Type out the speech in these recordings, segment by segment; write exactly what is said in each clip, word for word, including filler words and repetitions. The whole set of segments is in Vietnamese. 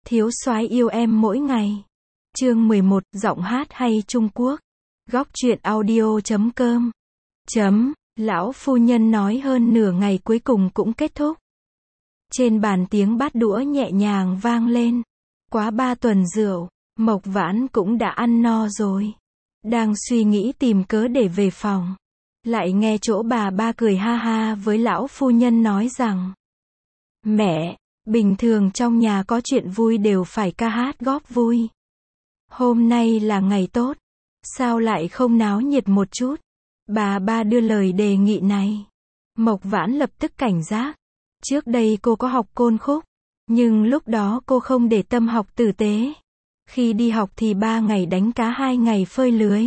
Thiếu soái yêu em mỗi ngày. Chương mười một, giọng hát hay Trung Quốc. Góc truyện audio chấm com. Chấm, lão phu nhân nói hơn nửa ngày cuối cùng cũng kết thúc. Trên bàn tiếng bát đũa nhẹ nhàng vang lên. Quá ba tuần rượu, Mộc Vãn cũng đã ăn no rồi. Đang suy nghĩ tìm cớ để về phòng. Lại nghe chỗ bà ba cười ha ha với lão phu nhân nói rằng: Mẹ, bình thường trong nhà có chuyện vui đều phải ca hát góp vui. Hôm nay là ngày tốt, sao lại không náo nhiệt một chút? Bà ba đưa lời đề nghị này. Mộc Vãn lập tức cảnh giác. Trước đây cô có học côn khúc, nhưng lúc đó cô không để tâm học tử tế. Khi đi học thì ba ngày đánh cá hai ngày phơi lưới.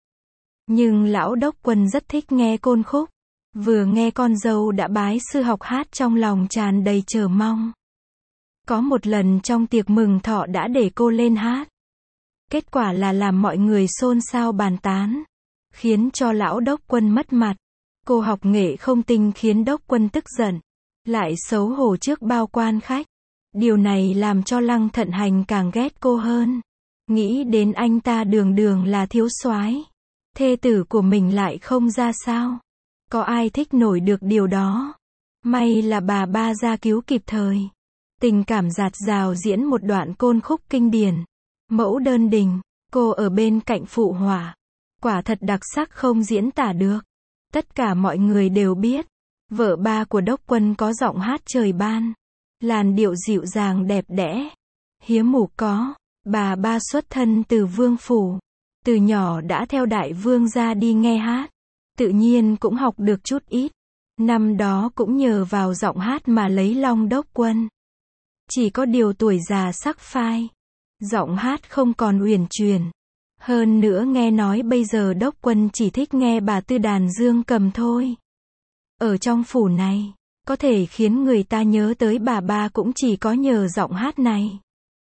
Nhưng lão đốc quân rất thích nghe côn khúc. Vừa nghe con dâu đã bái sư học hát trong lòng tràn đầy chờ mong. Có một lần trong tiệc mừng thọ đã để cô lên hát. Kết quả là làm mọi người xôn xao bàn tán, khiến cho lão đốc quân mất mặt. Cô học nghệ không tinh khiến đốc quân tức giận, lại xấu hổ trước bao quan khách. Điều này làm cho Lăng Thận Hành càng ghét cô hơn. Nghĩ đến anh ta đường đường là thiếu soái, thê tử của mình lại không ra sao. Có ai thích nổi được điều đó. May là bà ba ra cứu kịp thời. Tình cảm dạt dào diễn một đoạn côn khúc kinh điển. Mẫu đơn đình, cô ở bên cạnh phụ họa. Quả thật đặc sắc không diễn tả được. Tất cả mọi người đều biết, vợ ba của đốc quân có giọng hát trời ban. Làn điệu dịu dàng đẹp đẽ. Hiếm mù có, bà ba xuất thân từ vương phủ. Từ nhỏ đã theo đại vương ra đi nghe hát. Tự nhiên cũng học được chút ít. Năm đó cũng nhờ vào giọng hát mà lấy long đốc quân. Chỉ có điều tuổi già sắc phai. Giọng hát không còn uyển chuyển. Hơn nữa nghe nói bây giờ đốc quân chỉ thích nghe bà tư đàn dương cầm thôi. Ở trong phủ này, có thể khiến người ta nhớ tới bà ba cũng chỉ có nhờ giọng hát này.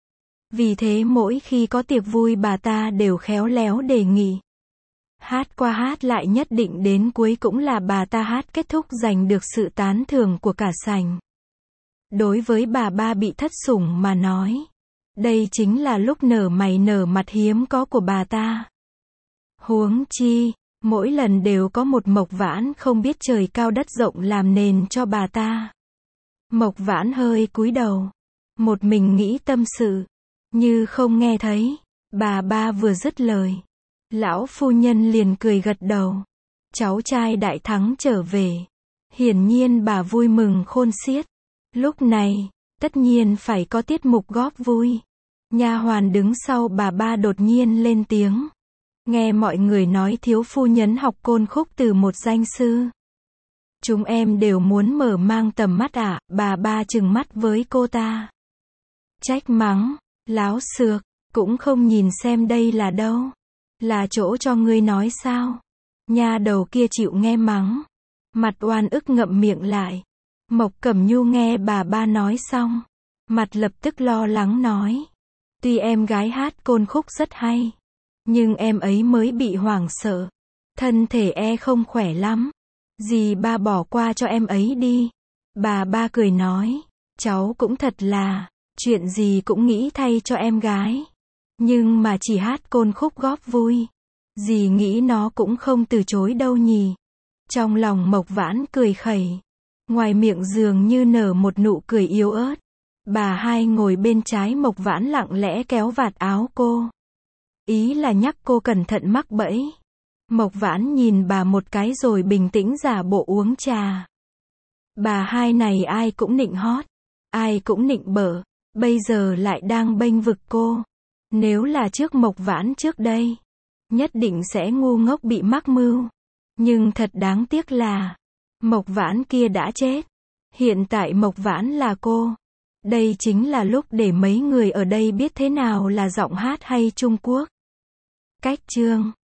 Vì thế mỗi khi có tiệc vui bà ta đều khéo léo đề nghị. Hát qua hát lại nhất định đến cuối cũng là bà ta hát kết thúc giành được sự tán thưởng của cả sảnh. Đối với bà ba bị thất sủng mà nói, đây chính là lúc nở mày nở mặt hiếm có của bà ta. Huống chi, mỗi lần đều có một Mộc Vãn không biết trời cao đất rộng làm nền cho bà ta. Mộc Vãn hơi cúi đầu, một mình nghĩ tâm sự, như không nghe thấy. Bà ba vừa dứt lời, lão phu nhân liền cười gật đầu. Cháu trai đại thắng trở về. Hiển nhiên bà vui mừng khôn xiết. Lúc này, tất nhiên phải có tiết mục góp vui. Nha hoàn đứng sau bà ba đột nhiên lên tiếng. Nghe mọi người nói thiếu phu nhân học côn khúc từ một danh sư. Chúng em đều muốn mở mang tầm mắt ạ. À, bà ba trừng mắt với cô ta. Trách mắng, láo xược, cũng không nhìn xem đây là đâu. Là chỗ cho ngươi nói sao? Nha đầu kia chịu nghe mắng. Mặt oan ức ngậm miệng lại. Mộc Cẩm Nhu nghe bà ba nói xong, mặt lập tức lo lắng nói. Tuy em gái hát côn khúc rất hay, nhưng em ấy mới bị hoảng sợ. Thân thể e không khỏe lắm. Dì ba bỏ qua cho em ấy đi. Bà ba cười nói. Cháu cũng thật là, chuyện gì cũng nghĩ thay cho em gái. Nhưng mà chỉ hát côn khúc góp vui, dì nghĩ nó cũng không từ chối đâu nhỉ. Trong lòng Mộc Vãn cười khẩy. Ngoài miệng dường như nở một nụ cười yếu ớt. Bà hai ngồi bên trái Mộc Vãn lặng lẽ kéo vạt áo cô. Ý là nhắc cô cẩn thận mắc bẫy. Mộc Vãn nhìn bà một cái rồi bình tĩnh giả bộ uống trà. Bà hai này ai cũng nịnh hót, ai cũng nịnh bợ, bây giờ lại đang bênh vực cô. Nếu là trước Mộc Vãn trước đây, nhất định sẽ ngu ngốc bị mắc mưu. Nhưng thật đáng tiếc là, Mộc Vãn kia đã chết. Hiện tại Mộc Vãn là cô. Đây chính là lúc để mấy người ở đây biết thế nào là giọng hát hay Trung Quốc. Cách chương